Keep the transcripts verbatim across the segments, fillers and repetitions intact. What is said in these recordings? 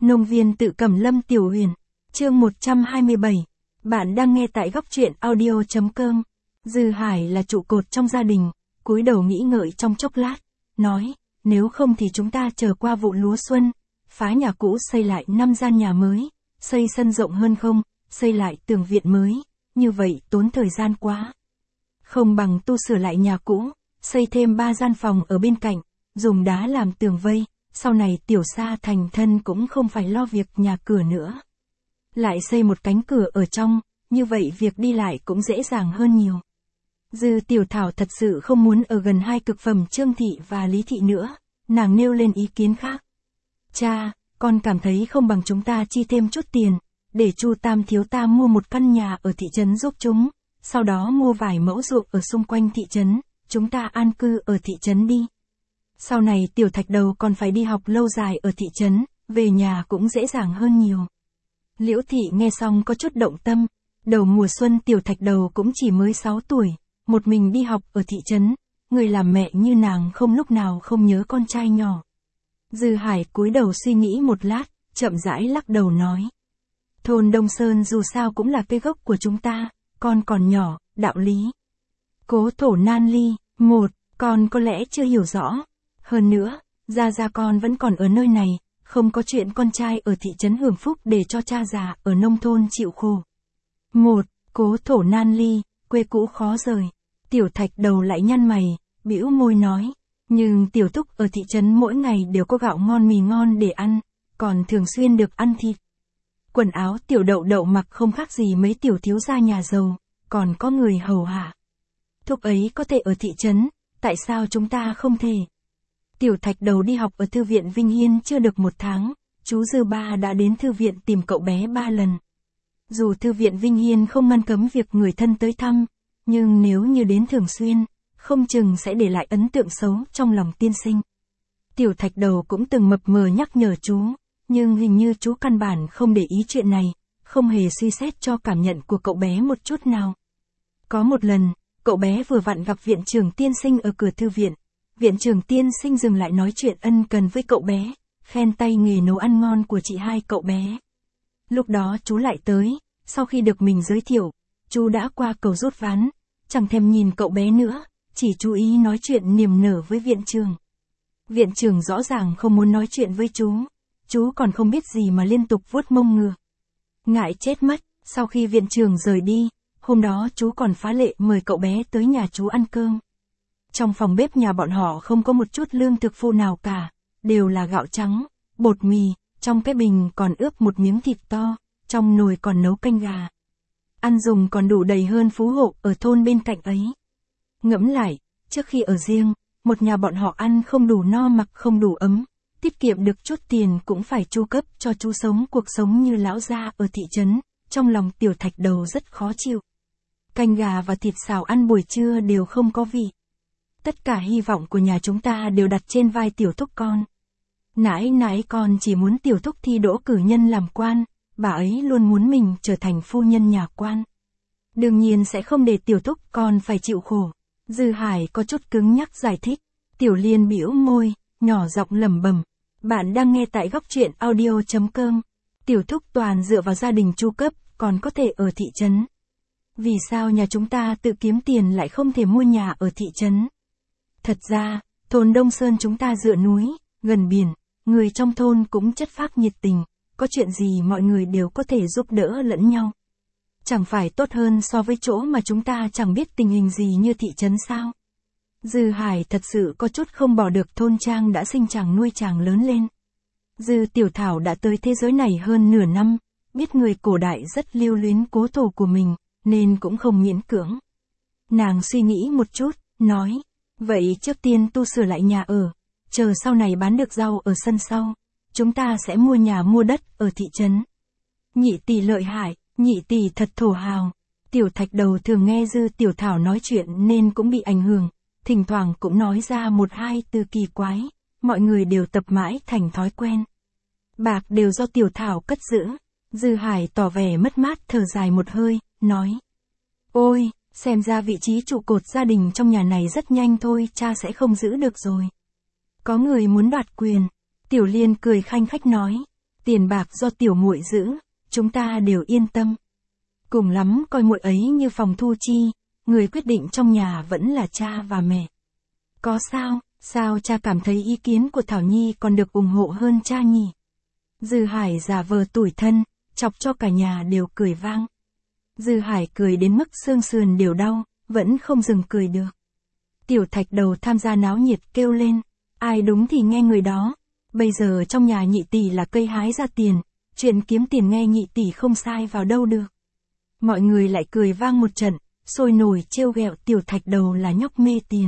Nông viên tự Cẩm Lâm Tiểu Huyền, chương một trăm hai mươi bảy. Bạn đang nghe tại góc truyện audio chấm com. Dư Hải là trụ cột trong gia đình, cúi đầu nghĩ ngợi trong chốc lát, nói, nếu không thì chúng ta chờ qua vụ lúa xuân, phá nhà cũ xây lại năm gian nhà mới, xây sân rộng hơn không, xây lại tường viện mới, như vậy tốn thời gian quá. Không bằng tu sửa lại nhà cũ, xây thêm ba gian phòng ở bên cạnh, dùng đá làm tường vây, sau này tiểu sa thành thân cũng không phải lo việc nhà cửa nữa. Lại xây một cánh cửa ở trong, như vậy việc đi lại cũng dễ dàng hơn nhiều. Dư Tiểu Thảo thật sự không muốn ở gần hai cực phẩm Trương Thị và Lý Thị nữa, nàng nêu lên ý kiến khác. Cha, con cảm thấy không bằng chúng ta chi thêm chút tiền, để Chu Tam thiếu ta mua một căn nhà ở thị trấn giúp chúng, sau đó mua vài mẫu ruộng ở xung quanh thị trấn, chúng ta an cư ở thị trấn đi. Sau này Tiểu Thạch Đầu còn phải đi học lâu dài ở thị trấn, về nhà cũng dễ dàng hơn nhiều. Liễu Thị nghe xong có chút động tâm, đầu mùa xuân Tiểu Thạch Đầu cũng chỉ mới sáu tuổi, một mình đi học ở thị trấn, người làm mẹ như nàng không lúc nào không nhớ con trai nhỏ. Dư Hải cúi đầu suy nghĩ một lát, chậm rãi lắc đầu nói. Thôn Đông Sơn dù sao cũng là cây gốc của chúng ta, con còn nhỏ, đạo lý. Cố thổ nan ly, một, con có lẽ chưa hiểu rõ. Hơn nữa, gia gia con vẫn còn ở nơi này, không có chuyện con trai ở thị trấn hưởng phúc để cho cha già ở nông thôn chịu khổ. Một, cố thổ nan ly, quê cũ khó rời. Tiểu Thạch Đầu lại nhăn mày, bĩu môi nói. Nhưng Tiểu Thúc ở thị trấn mỗi ngày đều có gạo ngon mì ngon để ăn, còn thường xuyên được ăn thịt. Quần áo Tiểu Đậu Đậu mặc không khác gì mấy tiểu thiếu gia nhà giàu, còn có người hầu hạ. Thúc ấy có thể ở thị trấn, tại sao chúng ta không thể? Tiểu Thạch Đầu đi học ở thư viện Vinh Hiên chưa được một tháng, chú Dư Ba đã đến thư viện tìm cậu bé ba lần. Dù thư viện Vinh Hiên không ngăn cấm việc người thân tới thăm, nhưng nếu như đến thường xuyên, không chừng sẽ để lại ấn tượng xấu trong lòng tiên sinh. Tiểu Thạch Đầu cũng từng mập mờ nhắc nhở chú, nhưng hình như chú căn bản không để ý chuyện này, không hề suy xét cho cảm nhận của cậu bé một chút nào. Có một lần, cậu bé vừa vặn gặp viện trưởng tiên sinh ở cửa thư viện. Viện trưởng tiên sinh dừng lại nói chuyện ân cần với cậu bé, khen tay nghề nấu ăn ngon của chị hai cậu bé. Lúc đó chú lại tới, sau khi được mình giới thiệu, chú đã qua cầu rút ván, chẳng thèm nhìn cậu bé nữa, chỉ chú ý nói chuyện niềm nở với viện trưởng. Viện trưởng rõ ràng không muốn nói chuyện với chú, chú còn không biết gì mà liên tục vuốt mông ngựa. Ngại chết mất, sau khi viện trưởng rời đi, hôm đó chú còn phá lệ mời cậu bé tới nhà chú ăn cơm. Trong phòng bếp nhà bọn họ không có một chút lương thực phụ nào cả, đều là gạo trắng, bột mì, trong cái bình còn ướp một miếng thịt to, trong nồi còn nấu canh gà. Ăn dùng còn đủ đầy hơn phú hộ ở thôn bên cạnh ấy. Ngẫm lại, trước khi ở riêng, một nhà bọn họ ăn không đủ no mặc không đủ ấm, tiết kiệm được chút tiền cũng phải chu cấp cho chú sống cuộc sống như lão gia ở thị trấn, trong lòng Tiểu Thạch Đầu rất khó chịu. Canh gà và thịt xào ăn buổi trưa đều không có vị. Tất cả hy vọng của nhà chúng ta đều đặt trên vai Tiểu Thúc con. Nãi nãi con chỉ muốn Tiểu Thúc thi đỗ cử nhân làm quan, bà ấy luôn muốn mình trở thành phu nhân nhà quan. Đương nhiên sẽ không để Tiểu Thúc con phải chịu khổ. Dư Hải có chút cứng nhắc giải thích. Tiểu Liên bĩu môi, nhỏ giọng lẩm bẩm. Bạn đang nghe tại góc truyện audio chấm com. Tiểu Thúc toàn dựa vào gia đình chu cấp, còn có thể ở thị trấn. Vì sao nhà chúng ta tự kiếm tiền lại không thể mua nhà ở thị trấn? Thật ra, thôn Đông Sơn chúng ta dựa núi, gần biển, người trong thôn cũng chất phác nhiệt tình, có chuyện gì mọi người đều có thể giúp đỡ lẫn nhau. Chẳng phải tốt hơn so với chỗ mà chúng ta chẳng biết tình hình gì như thị trấn sao? Dư Hải thật sự có chút không bỏ được thôn trang đã sinh chàng nuôi chàng lớn lên. Dư Tiểu Thảo đã tới thế giới này hơn nửa năm, biết người cổ đại rất lưu luyến cố thổ của mình, nên cũng không miễn cưỡng. Nàng suy nghĩ một chút, nói. Vậy trước tiên tu sửa lại nhà ở, chờ sau này bán được rau ở sân sau, chúng ta sẽ mua nhà mua đất ở thị trấn. Nhị tỷ lợi hại, nhị tỷ thật thổ hào. Tiểu Thạch Đầu thường nghe Dư Tiểu Thảo nói chuyện nên cũng bị ảnh hưởng, thỉnh thoảng cũng nói ra một hai từ kỳ quái, mọi người đều tập mãi thành thói quen. Bạc đều do Tiểu Thảo cất giữ. Dư Hải tỏ vẻ mất mát thở dài một hơi, nói. Ôi, xem ra vị trí trụ cột gia đình trong nhà này rất nhanh thôi, cha sẽ không giữ được rồi. Có người muốn đoạt quyền. Tiểu Liên cười khanh khách nói. Tiền bạc do tiểu muội giữ, chúng ta đều yên tâm. Cùng lắm coi muội ấy như phòng thu chi, người quyết định trong nhà vẫn là cha và mẹ. Có sao, sao cha cảm thấy ý kiến của Thảo Nhi còn được ủng hộ hơn cha nhỉ? Dư Hải giả vờ tủi thân, chọc cho cả nhà đều cười vang. Dư Hải cười đến mức xương sườn đều đau, vẫn không dừng cười được. Tiểu Thạch Đầu tham gia náo nhiệt kêu lên, ai đúng thì nghe người đó. Bây giờ trong nhà nhị tỷ là cây hái ra tiền, chuyện kiếm tiền nghe nhị tỷ không sai vào đâu được. Mọi người lại cười vang một trận, sôi nổi trêu ghẹo Tiểu Thạch Đầu là nhóc mê tiền.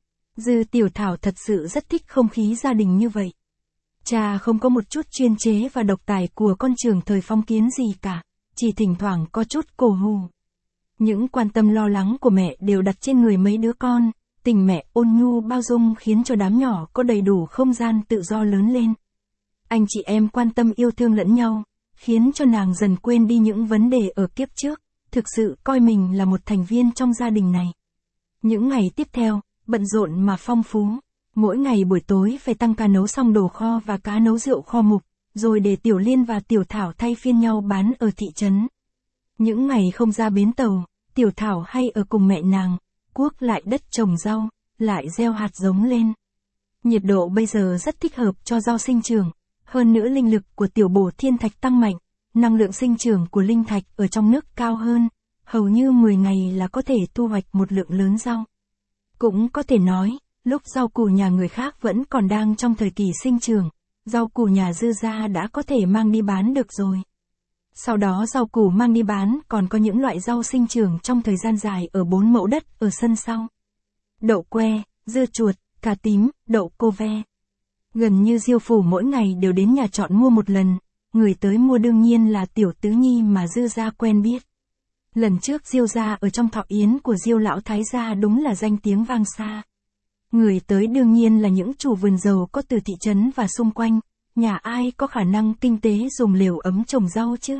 Dư Tiểu Thảo thật sự rất thích không khí gia đình như vậy. Cha không có một chút chuyên chế và độc tài của con trưởng thời phong kiến gì cả, chỉ thỉnh thoảng có chút cổ hù. Những quan tâm lo lắng của mẹ đều đặt trên người mấy đứa con, tình mẹ ôn nhu bao dung khiến cho đám nhỏ có đầy đủ không gian tự do lớn lên. Anh chị em quan tâm yêu thương lẫn nhau, khiến cho nàng dần quên đi những vấn đề ở kiếp trước, thực sự coi mình là một thành viên trong gia đình này. Những ngày tiếp theo, bận rộn mà phong phú, mỗi ngày buổi tối phải tăng ca nấu xong đồ kho và cá nấu rượu kho mục, rồi để Tiểu Liên và Tiểu Thảo thay phiên nhau bán ở thị trấn. Những ngày không ra bến tàu, Tiểu Thảo hay ở cùng mẹ nàng, cuốc lại đất trồng rau, lại gieo hạt giống lên. Nhiệt độ bây giờ rất thích hợp cho rau sinh trưởng, hơn nữa linh lực của tiểu bổ thiên thạch tăng mạnh, năng lượng sinh trưởng của linh thạch ở trong nước cao hơn, hầu như mười ngày là có thể thu hoạch một lượng lớn rau. Cũng có thể nói, lúc rau củ nhà người khác vẫn còn đang trong thời kỳ sinh trưởng, rau củ nhà Dư gia đã có thể mang đi bán được rồi. Sau đó rau củ mang đi bán còn có những loại rau sinh trưởng trong thời gian dài ở bốn mẫu đất ở sân sau. Đậu que, dưa chuột, cà tím, đậu cô ve. Gần như Diêu phủ mỗi ngày đều đến nhà chọn mua một lần, người tới mua đương nhiên là Tiểu Tứ Nhi mà Dư gia quen biết. Lần trước Diêu gia ở trong thọ yến của Diêu lão thái gia đúng là danh tiếng vang xa. Người tới đương nhiên là những chủ vườn dầu có từ thị trấn và xung quanh, nhà ai có khả năng kinh tế dùng lều ấm trồng rau chứ.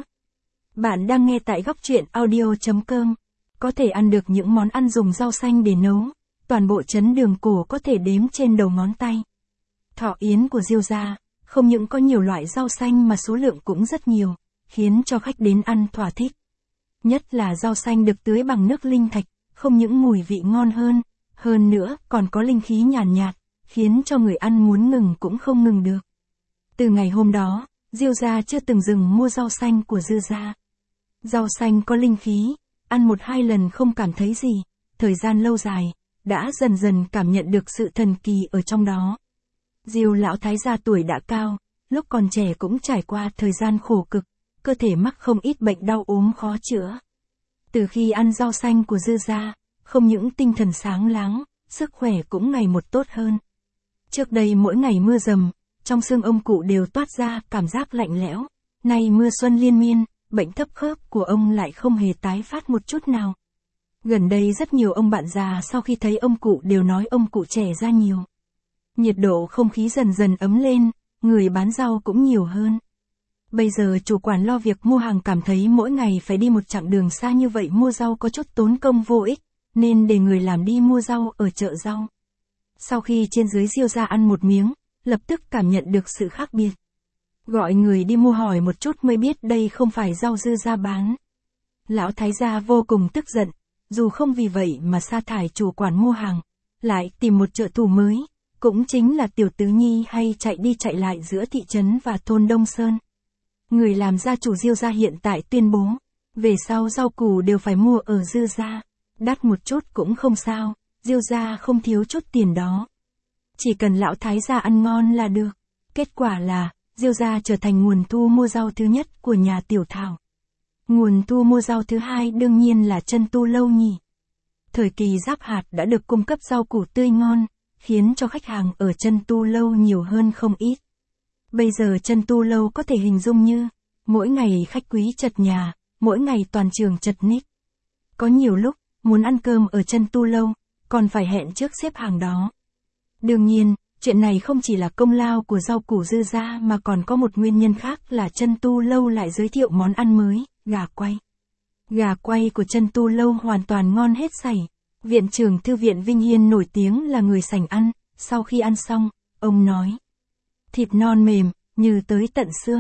Bạn đang nghe tại góc truyện audio chấm com, có thể ăn được những món ăn dùng rau xanh để nấu, toàn bộ trấn Đường Cổ có thể đếm trên đầu ngón tay. Thọ yến của Diêu gia, không những có nhiều loại rau xanh mà số lượng cũng rất nhiều, khiến cho khách đến ăn thỏa thích. Nhất là rau xanh được tưới bằng nước linh thạch, không những mùi vị ngon hơn, hơn nữa còn có linh khí nhàn nhạt, nhạt, khiến cho người ăn muốn ngừng cũng không ngừng được. Từ ngày hôm đó, Diêu gia chưa từng dừng mua rau xanh của Dư gia. Rau xanh có linh khí, ăn một hai lần không cảm thấy gì, thời gian lâu dài, đã dần dần cảm nhận được sự thần kỳ ở trong đó. Diêu lão thái gia tuổi đã cao, lúc còn trẻ cũng trải qua thời gian khổ cực, cơ thể mắc không ít bệnh đau ốm khó chữa. Từ khi ăn rau xanh của Dư gia, không những tinh thần sáng láng, sức khỏe cũng ngày một tốt hơn. Trước đây mỗi ngày mưa dầm, trong xương ông cụ đều toát ra cảm giác lạnh lẽo, nay mưa xuân liên miên, bệnh thấp khớp của ông lại không hề tái phát một chút nào. Gần đây rất nhiều ông bạn già sau khi thấy ông cụ đều nói ông cụ trẻ ra nhiều. Nhiệt độ không khí dần dần ấm lên, người bán rau cũng nhiều hơn. Bây giờ chủ quản lo việc mua hàng cảm thấy mỗi ngày phải đi một chặng đường xa như vậy mua rau có chút tốn công vô ích, nên để người làm đi mua rau ở chợ rau. Sau khi trên dưới Diêu gia ăn một miếng, lập tức cảm nhận được sự khác biệt. Gọi người đi mua hỏi một chút mới biết đây không phải rau Dư gia bán. Lão thái gia vô cùng tức giận, dù không vì vậy mà sa thải chủ quản mua hàng, lại tìm một trợ thủ mới, cũng chính là Tiểu Tứ Nhi hay chạy đi chạy lại giữa thị trấn và thôn Đông Sơn. Người làm gia chủ Diêu gia hiện tại tuyên bố, về sau rau củ đều phải mua ở Dư gia, đắt một chút cũng không sao, Diêu gia không thiếu chút tiền đó. Chỉ cần lão thái gia ăn ngon là được. Kết quả là, Diêu gia trở thành nguồn thu mua rau thứ nhất của nhà Tiểu Thảo. Nguồn thu mua rau thứ hai đương nhiên là Chân Tu Lâu nhỉ. Thời kỳ giáp hạt đã được cung cấp rau củ tươi ngon, khiến cho khách hàng ở Chân Tu Lâu nhiều hơn không ít. Bây giờ Chân Tu Lâu có thể hình dung như, mỗi ngày khách quý chật nhà, mỗi ngày toàn trường chật ních. Có nhiều lúc, muốn ăn cơm ở Chân Tu Lâu, còn phải hẹn trước xếp hàng đó. Đương nhiên, chuyện này không chỉ là công lao của rau củ Dư gia mà còn có một nguyên nhân khác là Chân Tu Lâu lại giới thiệu món ăn mới, gà quay. Gà quay của Chân Tu Lâu hoàn toàn ngon hết sảy. Viện trưởng thư viện Vinh Hiên nổi tiếng là người sành ăn, sau khi ăn xong, ông nói. Thịt non mềm, như tới tận xương.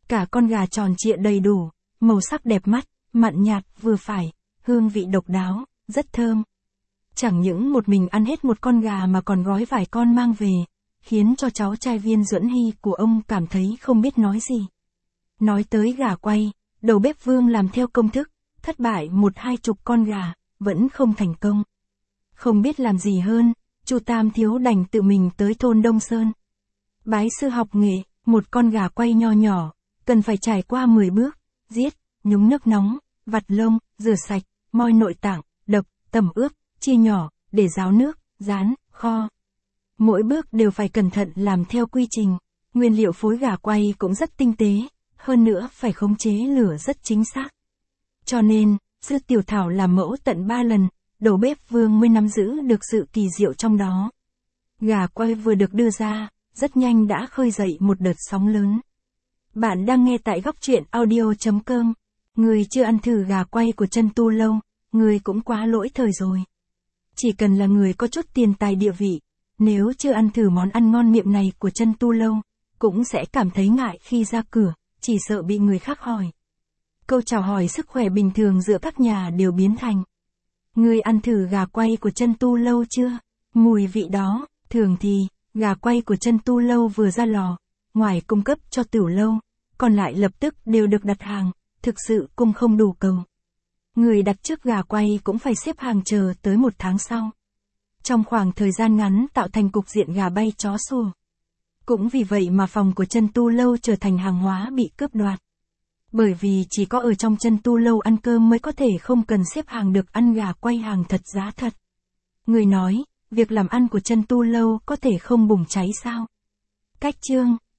Cả con gà tròn trịa đầy đủ, màu sắc đẹp mắt, mặn nhạt vừa phải, hương vị độc đáo, rất thơm. Chẳng những một mình ăn hết một con gà mà còn gói vài con mang về, khiến cho cháu trai Viên Duẫn Hy của ông cảm thấy không biết nói gì. Nói tới gà quay, đầu bếp Vương làm theo công thức, thất bại một hai chục con gà, vẫn không thành công. Không biết làm gì hơn, Chu Tam Thiếu đành tự mình tới thôn Đông Sơn. Bái sư học nghệ, một con gà quay nho nhỏ, cần phải trải qua mười bước, giết, nhúng nước nóng, vặt lông, rửa sạch, moi nội tạng, đập, tẩm ướp, chia nhỏ, để ráo nước, rán, kho. Mỗi bước đều phải cẩn thận làm theo quy trình, nguyên liệu phối gà quay cũng rất tinh tế, hơn nữa phải khống chế lửa rất chính xác. Cho nên, Dư Tiểu Thảo làm mẫu tận ba lần, đầu bếp Vương mới nắm giữ được sự kỳ diệu trong đó. Gà quay vừa được đưa ra, rất nhanh đã khơi dậy một đợt sóng lớn. Bạn đang nghe tại góc truyện audio chấm com. Người chưa ăn thử gà quay của Trân Tu Lâu, người cũng quá lỗi thời rồi. Chỉ cần là người có chút tiền tài địa vị, nếu chưa ăn thử món ăn ngon miệng này của Trân Tu Lâu, cũng sẽ cảm thấy ngại khi ra cửa, chỉ sợ bị người khác hỏi. Câu chào hỏi sức khỏe bình thường giữa các nhà đều biến thành: người ăn thử gà quay của Trân Tu Lâu chưa? Mùi vị đó, thường thì, gà quay của Trân Tu Lâu vừa ra lò, ngoài cung cấp cho tiểu lâu, còn lại lập tức đều được đặt hàng, thực sự cung không đủ cầu. Người đặt trước gà quay cũng phải xếp hàng chờ tới một tháng sau. Trong khoảng thời gian ngắn tạo thành cục diện gà bay chó sủa. Cũng vì vậy mà phòng của Trân Tu Lâu trở thành hàng hóa bị cướp đoạt. Bởi vì chỉ có ở trong Trân Tu Lâu ăn cơm mới có thể không cần xếp hàng được ăn gà quay hàng thật giá thật. Người nói, việc làm ăn của Trân Tu Lâu có thể không bùng cháy sao? Cách chương